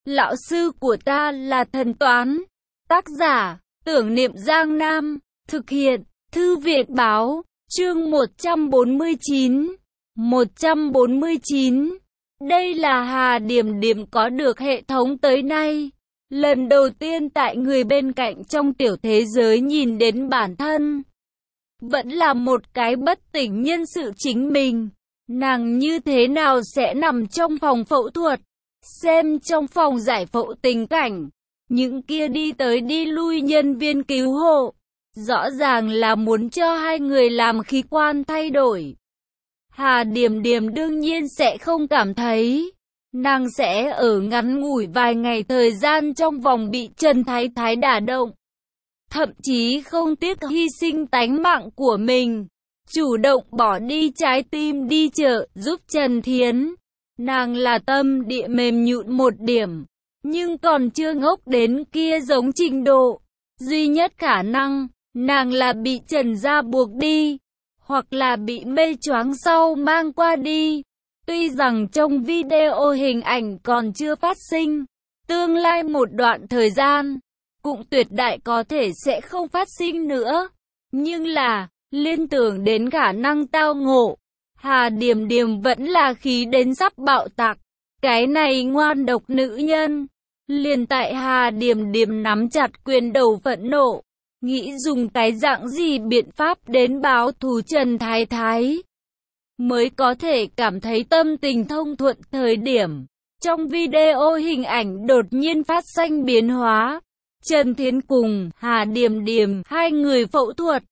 Lão sư của ta là thần toán. Tác giả, Tưởng Niệm Giang Nam. Thực hiện, Thư viện Báo. Chương 149. 149. Đây là Hà Điểm Điểm có được hệ thống tới nay. Lần đầu tiên tại người bên cạnh trong tiểu thế giới nhìn đến bản thân. Vẫn là một cái bất tỉnh nhân sự chính mình. Nàng như thế nào sẽ nằm trong phòng phẫu thuật, xem trong phòng giải phẫu tình cảnh. Những kia đi tới đi lui nhân viên cứu hộ. Rõ ràng là muốn cho hai người làm khí quan thay đổi. Hà Điểm Điểm đương nhiên sẽ không cảm thấy. Nàng sẽ ở ngắn ngủi vài ngày thời gian trong vòng bị Trần Thái Thái đả động. Thậm chí không tiếc hy sinh tánh mạng của mình. Chủ động bỏ đi trái tim đi chợ giúp Trần Thiến. Nàng là tâm địa mềm nhũn một điểm. Nhưng còn chưa ngốc đến kia giống trình độ. Duy nhất khả năng, nàng là bị Trần gia buộc đi. Hoặc là bị mê choáng sau mang qua đi. Tuy rằng trong video hình ảnh còn chưa phát sinh, tương lai một đoạn thời gian, cũng tuyệt đại có thể sẽ không phát sinh nữa. Nhưng là, liên tưởng đến khả năng tao ngộ, Hà Điểm Điểm vẫn là khí đến sắp bạo tạc. Cái này ngoan độc nữ nhân. Liền tại Hà Điểm Điểm nắm chặt quyền đầu phẫn nộ, nghĩ dùng cái dạng gì biện pháp đến báo thù Trần Thái Thái mới có thể cảm thấy tâm tình thông thuận thời điểm. Trong video hình ảnh đột nhiên phát sinh biến hóa. Trần Thiến cùng Hà Điểm Điểm hai người phẫu thuật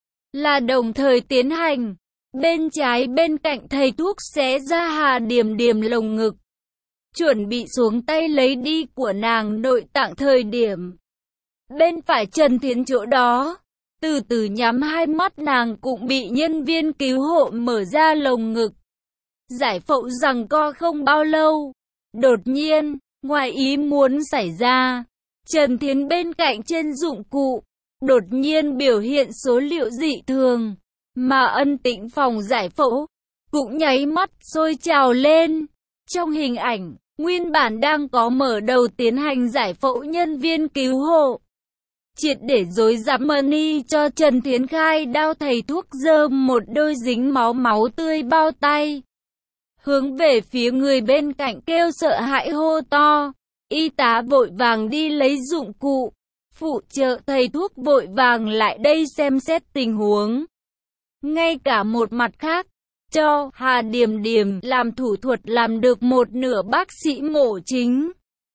là đồng thời tiến hành. Bên trái bên cạnh thầy thuốc xé ra Hà Điểm Điểm lồng ngực, chuẩn bị xuống tay lấy đi của nàng nội tạng thời điểm. Bên phải Trần Thiến chỗ đó, từ từ nhắm hai mắt nàng cũng bị nhân viên cứu hộ mở ra lồng ngực. Giải phẫu giằng co không bao lâu. Đột nhiên, ngoài ý muốn xảy ra. Trần Thiến bên cạnh trên dụng cụ, đột nhiên biểu hiện số liệu dị thường. Mà Ân Tĩnh phòng giải phẫu, cũng nháy mắt sôi trào lên. Trong hình ảnh, nguyên bản đang có mở đầu tiến hành giải phẫu nhân viên cứu hộ. Triệt để dối rắm money cho Trần Thiến khai đao thầy thuốc giơ một đôi dính máu tươi bao tay. Hướng về phía người bên cạnh kêu sợ hãi hô to. Y tá vội vàng đi lấy dụng cụ. Phụ trợ thầy thuốc vội vàng lại đây xem xét tình huống. Ngay cả một mặt khác, cho Hà Điểm Điểm làm thủ thuật làm được một nửa bác sĩ mổ chính.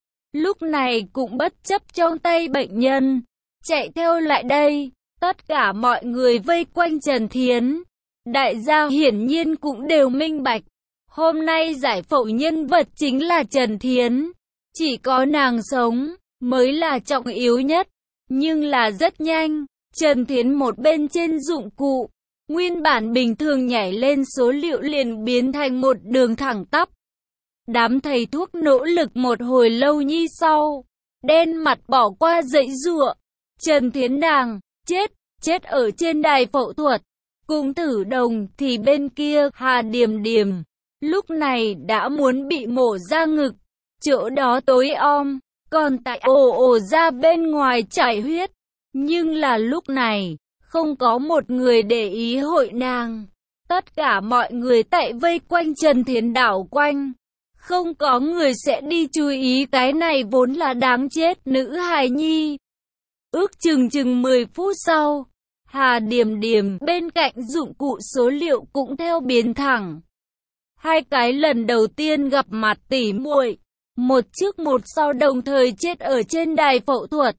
Lúc này cũng bất chấp trong tay bệnh nhân. Chạy theo lại đây, tất cả mọi người vây quanh Trần Thiến. Đại gia hiển nhiên cũng đều minh bạch. Hôm nay giải phẫu nhân vật chính là Trần Thiến. Chỉ có nàng sống, mới là trọng yếu nhất. Nhưng là rất nhanh, Trần Thiến một bên trên dụng cụ. Nguyên bản bình thường nhảy lên số liệu liền biến thành một đường thẳng tắp. Đám thầy thuốc nỗ lực một hồi lâu nhi sau. Đen mặt bỏ qua dãy giụa. Trần Thiến nàng, chết ở trên đài phẫu thuật. Cùng Tử Đồng thì bên kia Hà Điểm Điểm, lúc này đã muốn bị mổ ra ngực. Chỗ đó tối om, còn tại ồ ra bên ngoài chảy huyết. Nhưng là lúc này, không có một người để ý hội nàng. Tất cả mọi người tại vây quanh Trần Thiến đảo quanh. Không có người sẽ đi chú ý cái này vốn là đáng chết nữ hài nhi. Ước chừng 10 phút sau, Hà Điểm Điểm bên cạnh dụng cụ số liệu cũng theo biến thẳng. Hai cái lần đầu tiên gặp mặt tỉ muội, một trước một sau đồng thời chết ở trên đài phẫu thuật.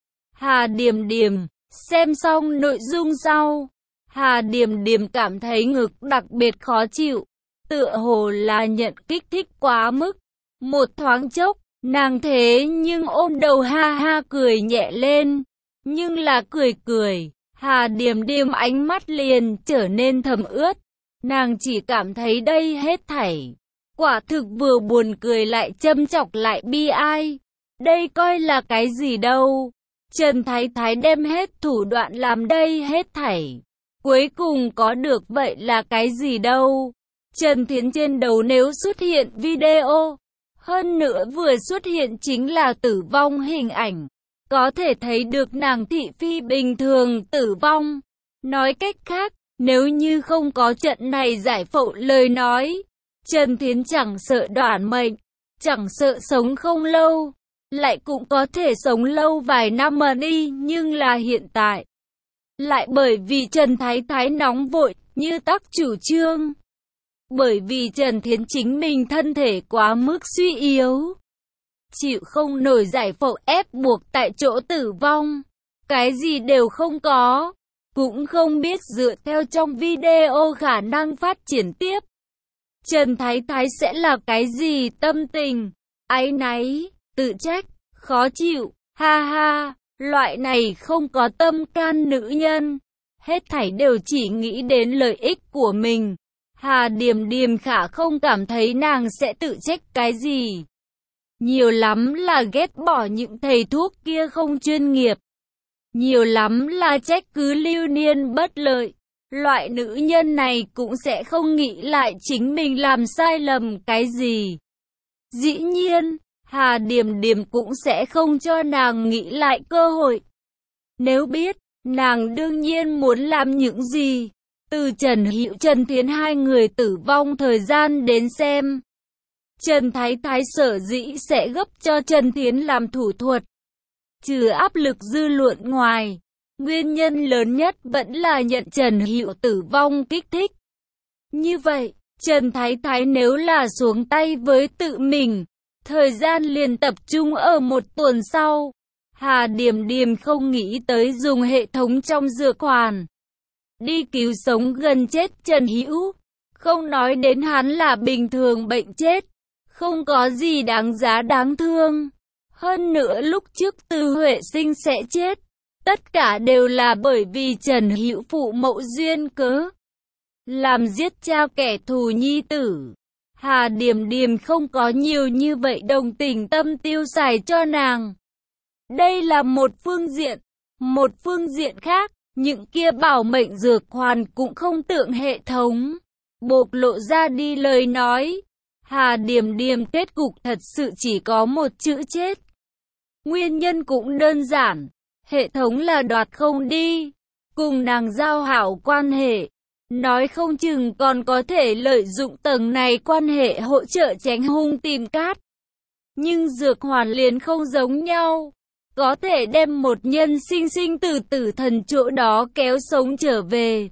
Hà Điểm Điểm xem xong nội dung sau, Hà Điểm Điểm cảm thấy ngực đặc biệt khó chịu, tựa hồ là nhận kích thích quá mức. Một thoáng chốc, nàng thế nhưng ôm đầu ha ha cười nhẹ lên. Nhưng là cười, Hà Điểm Điểm ánh mắt liền trở nên thấm ướt. Nàng chỉ cảm thấy đây hết thảy. Quả thực vừa buồn cười lại châm chọc lại bi ai. Đây coi là cái gì đâu. Trần Thái Thái đem hết thủ đoạn làm đây hết thảy. Cuối cùng có được vậy là cái gì đâu. Trần Thiến trên đầu nếu xuất hiện video, Hơn nữa vừa xuất hiện chính là tử vong hình ảnh. Có thể thấy được nàng thị phi bình thường tử vong. Nói cách khác, nếu như không có trận này giải phẫu lời nói, Trần Thiến chẳng sợ đoản mệnh, chẳng sợ sống không lâu, lại cũng có thể sống lâu vài năm mà đi, nhưng là hiện tại. Lại bởi vì Trần Thái Thái nóng vội, như tác chủ trương. Bởi vì Trần Thiến chính mình thân thể quá mức suy yếu, chịu không nổi giải phẫu ép buộc tại chỗ tử vong. Cái gì đều không có, cũng không biết dựa theo trong video khả năng phát triển tiếp. Trần Thái Thái sẽ là cái gì tâm tình, áy náy, tự trách, khó chịu, ha ha, loại này không có tâm can nữ nhân. Hết thảy đều chỉ nghĩ đến lợi ích của mình. Hà Điềm Điềm khả không cảm thấy nàng sẽ tự trách cái gì. Nhiều lắm là ghét bỏ những thầy thuốc kia không chuyên nghiệp. Nhiều lắm là trách cứ Lưu Niên bất lợi. Loại nữ nhân này cũng sẽ không nghĩ lại chính mình làm sai lầm cái gì. Dĩ nhiên, Hà Điềm Điềm cũng sẽ không cho nàng nghĩ lại cơ hội. Nếu biết, nàng đương nhiên muốn làm những gì. Từ Trần Hữu Trần Thiến hai người tử vong thời gian đến xem. Trần Thái Thái sở dĩ sẽ gấp cho Trần Thiến làm thủ thuật. Trừ áp lực dư luận ngoài, nguyên nhân lớn nhất vẫn là nhận Trần Hữu tử vong kích thích. Như vậy, Trần Thái Thái nếu là xuống tay với tự mình, thời gian liền tập trung ở một tuần sau. Hà Điềm Điềm không nghĩ tới dùng hệ thống trong dược hoàn đi cứu sống gần chết Trần Hữu. Không nói đến hắn là bình thường bệnh chết, không có gì đáng giá đáng thương. Hơn nữa lúc trước Từ Huệ Sinh sẽ chết, tất cả đều là bởi vì Trần Hữu phụ mẫu duyên cớ, làm giết cha kẻ thù nhi tử. Hà Điềm Điềm không có nhiều như vậy đồng tình tâm tiêu xài cho nàng. Đây là một phương diện. Một phương diện khác, những kia bảo mệnh dược hoàn cũng không tượng hệ thống bộc lộ ra đi lời nói. Hà Điềm Điềm kết cục thật sự chỉ có một chữ chết. Nguyên nhân cũng đơn giản, hệ thống là đoạt không đi, cùng nàng giao hảo quan hệ. Nói không chừng còn có thể lợi dụng tầng này quan hệ hỗ trợ tránh hung tìm cát. Nhưng dược hoàn liền không giống nhau. Có thể đem một nhân sinh sinh từ tử thần chỗ đó kéo sống trở về.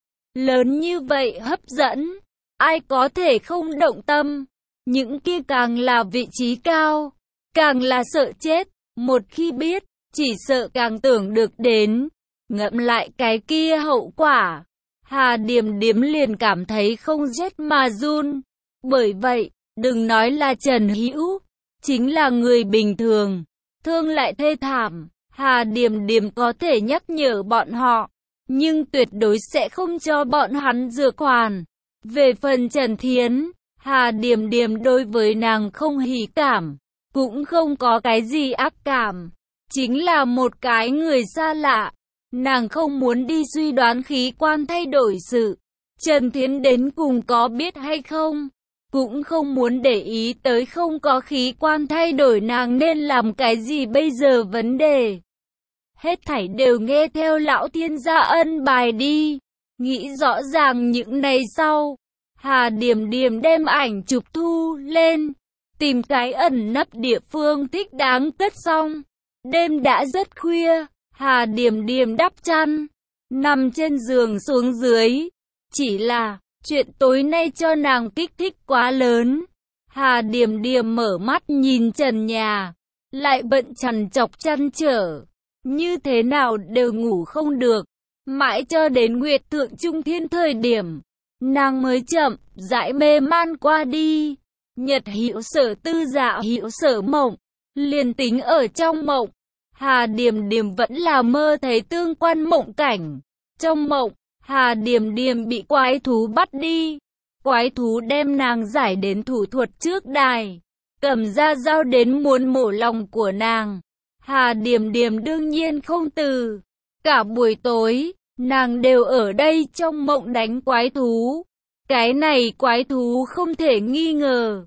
Lớn như vậy hấp dẫn, ai có thể không động tâm. Những kia càng là vị trí cao, càng là sợ chết. Một khi biết, chỉ sợ càng tưởng được đến. Ngẫm lại cái kia hậu quả, Hà Điềm Điềm liền cảm thấy không rét mà run. Bởi vậy, đừng nói là Trần Hữu, chính là người bình thường, thương lại thê thảm, Hà Điềm Điềm có thể nhắc nhở bọn họ, nhưng tuyệt đối sẽ không cho bọn hắn dược hoàn. Về phần Trần Thiến, Hà Điềm Điềm đối với nàng không hỉ cảm, cũng không có cái gì ác cảm, chính là một cái người xa lạ. Nàng không muốn đi suy đoán khí quan thay đổi sự Trần Thiến đến cùng có biết hay không, cũng không muốn để ý tới không có khí quan thay đổi nàng nên làm cái gì bây giờ vấn đề. Hết thảy đều nghe theo lão thiên gia ân bài đi. Nghĩ rõ ràng những này sau, Hà Điềm Điềm đem ảnh chụp thu lên, tìm cái ẩn nấp địa phương thích đáng cất xong. Đêm đã rất khuya, Hà Điềm Điềm đắp chăn, nằm trên giường xuống dưới. Chỉ là, chuyện tối nay cho nàng kích thích quá lớn. Hà Điềm Điềm mở mắt nhìn trần nhà, lại bận chằn chọc chăn trở. Như thế nào đều ngủ không được. Mãi cho đến Nguyệt Thượng Trung Thiên thời điểm, nàng mới chậm, rãi mê man qua đi. Nhật Hữu Sở Tư Dạ Hữu Sở Mộng, liền tính ở trong mộng, Hà Điềm Điềm vẫn là mơ thấy tương quan mộng cảnh. Trong mộng, Hà Điềm Điềm bị quái thú bắt đi. Quái thú đem nàng giải đến thủ thuật trước đài, cầm ra dao đến muốn mổ lòng của nàng. Hà Điềm Điềm đương nhiên không từ. Cả buổi tối, nàng đều ở đây trong mộng đánh quái thú. Cái này quái thú không thể nghi ngờ,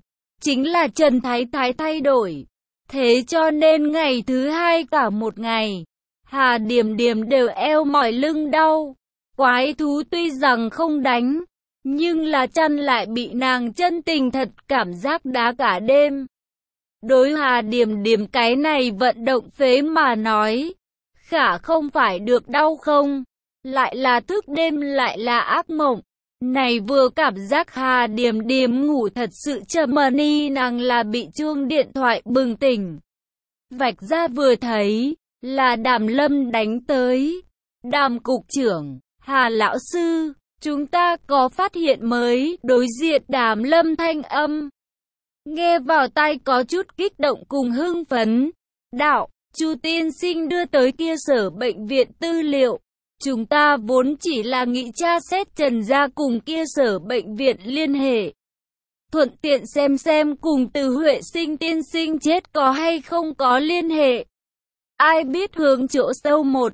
chính là Trần Thái Thái thay đổi. Thế cho nên ngày thứ hai cả một ngày, Hà Điềm Điềm đều eo mỏi lưng đau. Quái thú tuy rằng không đánh, nhưng là chăn lại bị nàng chân tình thật cảm giác đá cả đêm. Đối Hà Điềm Điềm cái này vận động phế mà nói, khả không phải được đau không, lại là thức đêm lại là ác mộng. Này vừa cảm giác Hà Điềm Điềm ngủ thật sự trầm ni nàng là bị chuông điện thoại bừng tỉnh. Vạch ra vừa thấy, là Đàm Lâm đánh tới. Đàm cục trưởng, Hà lão sư, chúng ta có phát hiện mới, đối diện Đàm Lâm thanh âm. Nghe vào tai có chút kích động cùng hưng phấn. Đạo, Chu tiên sinh đưa tới kia sở bệnh viện tư liệu. Chúng ta vốn chỉ là nghĩ tra xét Trần gia cùng kia sở bệnh viện liên hệ. Thuận tiện xem cùng Từ Huệ Sinh tiên sinh chết có hay không có liên hệ. Ai biết hướng chỗ sâu một,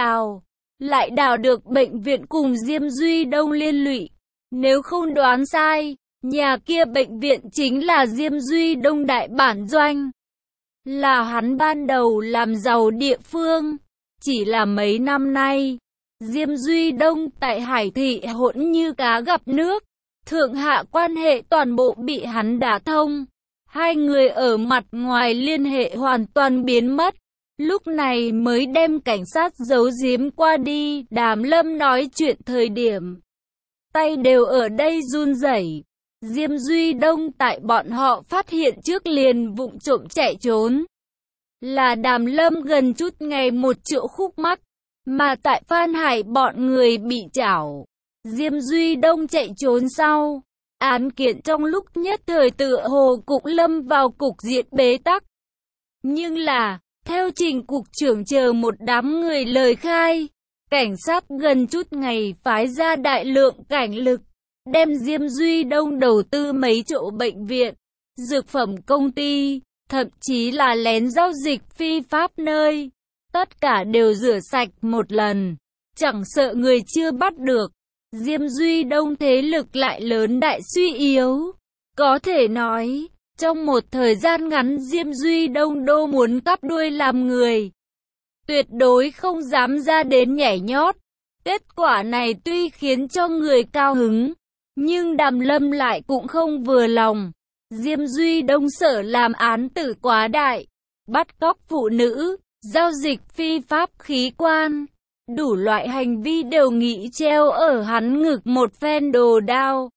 lại đào được bệnh viện cùng Diêm Duy Đông liên lụy. Nếu không đoán sai, nhà kia bệnh viện chính là Diêm Duy Đông đại bản doanh. Là hắn ban đầu làm giàu địa phương. Chỉ là mấy năm nay, Diêm Duy Đông tại Hải Thị hỗn như cá gặp nước. Thượng hạ quan hệ toàn bộ bị hắn đả thông. Hai người ở mặt ngoài liên hệ hoàn toàn biến mất. Lúc này mới đem cảnh sát giấu giếm qua đi. Đàm Lâm nói chuyện thời điểm, tay đều ở đây run rẩy. Diêm Duy Đông tại bọn họ phát hiện trước liền vụng trộm chạy trốn. Là Đàm Lâm gần chút ngày một chỗ khúc mắc. Mà tại Phan Hải bọn người bị chảo. Diêm Duy Đông chạy trốn sau. Án kiện trong lúc nhất thời tựa hồ cũng lâm vào cục diện bế tắc. Nhưng là, theo Trình cục trưởng chờ một đám người lời khai, cảnh sát gần chút ngày phái ra đại lượng cảnh lực, đem Diêm Duy Đông đầu tư mấy chỗ bệnh viện, dược phẩm công ty, thậm chí là lén giao dịch phi pháp nơi. Tất cả đều rửa sạch một lần, chẳng sợ người chưa bắt được. Diêm Duy Đông thế lực lại lớn đại suy yếu. Có thể nói, trong một thời gian ngắn Diêm Duy Đông đô muốn cắp đuôi làm người. Tuyệt đối không dám ra đến nhảy nhót. Kết quả này tuy khiến cho người cao hứng, nhưng Đàm Lâm lại cũng không vừa lòng. Diêm Duy Đông sợ làm án tử quá đại, bắt cóc phụ nữ, giao dịch phi pháp khí quan. Đủ loại hành vi đều nghĩ treo ở hắn ngực một phen đồ đao.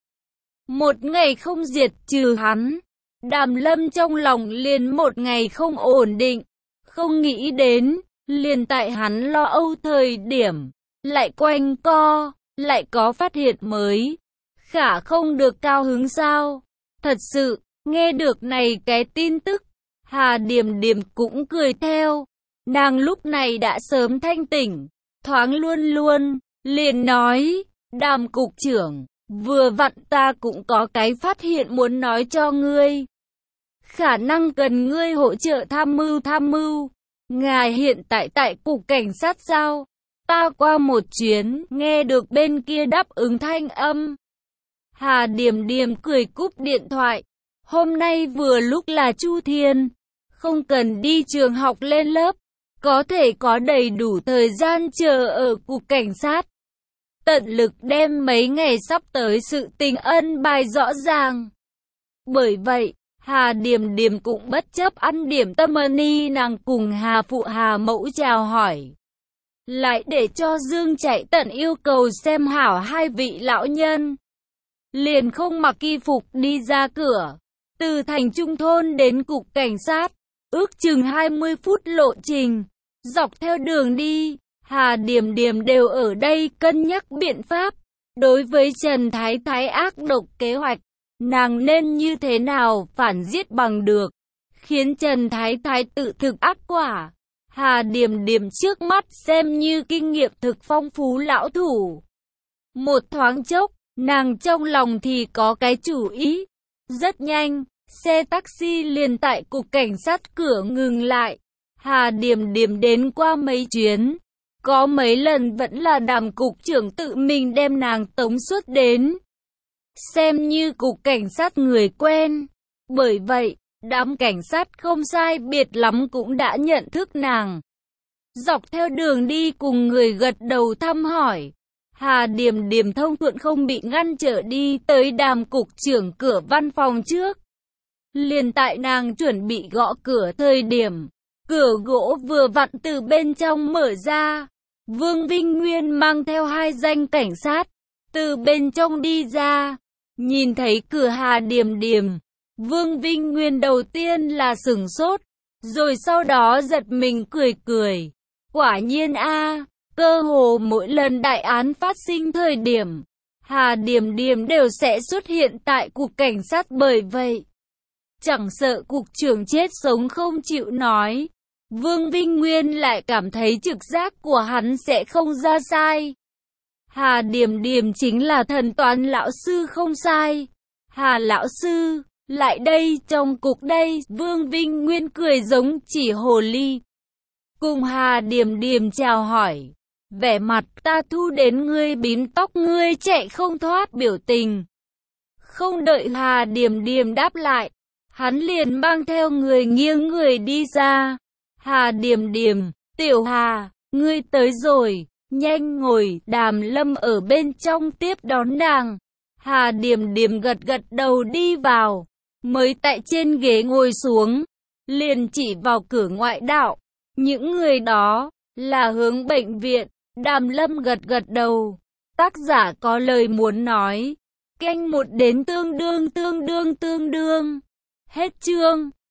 Một ngày không diệt trừ hắn, Đàm Lâm trong lòng liền một ngày không ổn định. Không nghĩ đến, liền tại hắn lo âu thời điểm, lại quanh co, lại có phát hiện mới. Khả không được cao hứng sao? Thật sự, nghe được này cái tin tức, Hà Điềm Điềm cũng cười theo. Nàng lúc này đã sớm thanh tỉnh. Thoáng luôn, liền nói, Đàm cục trưởng, vừa vặn ta cũng có cái phát hiện muốn nói cho ngươi. Khả năng cần ngươi hỗ trợ tham mưu. Ngài hiện tại cục cảnh sát sao? Ta qua một chuyến, nghe được bên kia đáp ứng thanh âm. Hà Điềm Điềm cười cúp điện thoại. Hôm nay vừa lúc là Chu Thiên, không cần đi trường học lên lớp. Có thể có đầy đủ thời gian chờ ở cục cảnh sát. Tận lực đem mấy ngày sắp tới sự tình ân bài rõ ràng. Bởi vậy, Hà Điềm Điềm cũng bất chấp ăn điểm tâm ni nàng cùng Hà Phụ Hà Mẫu chào hỏi. Lại để cho Dương chạy tận yêu cầu xem hảo hai vị lão nhân. Liền không mặc y phục đi ra cửa. Từ thành trung thôn đến cục cảnh sát. Ước chừng 20 phút lộ trình. Dọc theo đường đi, Hà Điềm Điềm đều ở đây cân nhắc biện pháp. Đối với Trần Thái Thái ác độc kế hoạch, nàng nên như thế nào phản giết bằng được, khiến Trần Thái Thái tự thực ác quả. Hà Điềm Điềm trước mắt xem như kinh nghiệm thực phong phú lão thủ. Một thoáng chốc, nàng trong lòng thì có cái chủ ý. Rất nhanh, xe taxi liền tại cục cảnh sát cửa ngừng lại. Hà Điềm Điềm đến qua mấy chuyến. Có mấy lần vẫn là Đàm cục trưởng tự mình đem nàng tống xuất đến. Xem như cục cảnh sát người quen. Bởi vậy, đám cảnh sát không sai biệt lắm cũng đã nhận thức nàng. Dọc theo đường đi cùng người gật đầu thăm hỏi. Hà Điềm Điềm thông thuận không bị ngăn trở đi tới Đàm cục trưởng cửa văn phòng trước. Liền tại nàng chuẩn bị gõ cửa thời điểm, cửa gỗ vừa vặn từ bên trong mở ra. Vương Vinh Nguyên mang theo 2 danh cảnh sát, từ bên trong đi ra. Nhìn thấy cửa Hà Điềm Điềm, Vương Vinh Nguyên đầu tiên là sửng sốt, rồi sau đó giật mình cười cười. Quả nhiên cơ hồ mỗi lần đại án phát sinh thời điểm, Hà Điềm Điềm đều sẽ xuất hiện tại cục cảnh sát, bởi vậy chẳng sợ cục trưởng chết sống không chịu nói. Vương Vinh Nguyên lại cảm thấy trực giác của hắn sẽ không ra sai. Hà Điềm Điềm chính là thần toán lão sư không sai. Hà lão sư, lại đây, trong cục đây. Vương Vinh Nguyên cười giống chỉ hồ ly. Cùng Hà Điềm Điềm chào hỏi. Vẻ mặt ta thu đến ngươi bím tóc ngươi chạy không thoát biểu tình. Không đợi Hà Điềm Điềm đáp lại, hắn liền mang theo người nghiêng người đi ra. Hà Điềm Điềm, tiểu Hà, ngươi tới rồi, nhanh ngồi. Đàm Lâm ở bên trong tiếp đón nàng. Hà Điềm Điềm gật gật đầu đi vào, mới tại trên ghế ngồi xuống, liền chỉ vào cửa ngoại đạo. Những người đó là hướng bệnh viện. Đàm Lâm gật gật đầu. Tác giả có lời muốn nói. Canh 1 đến tương đương. Hết chương.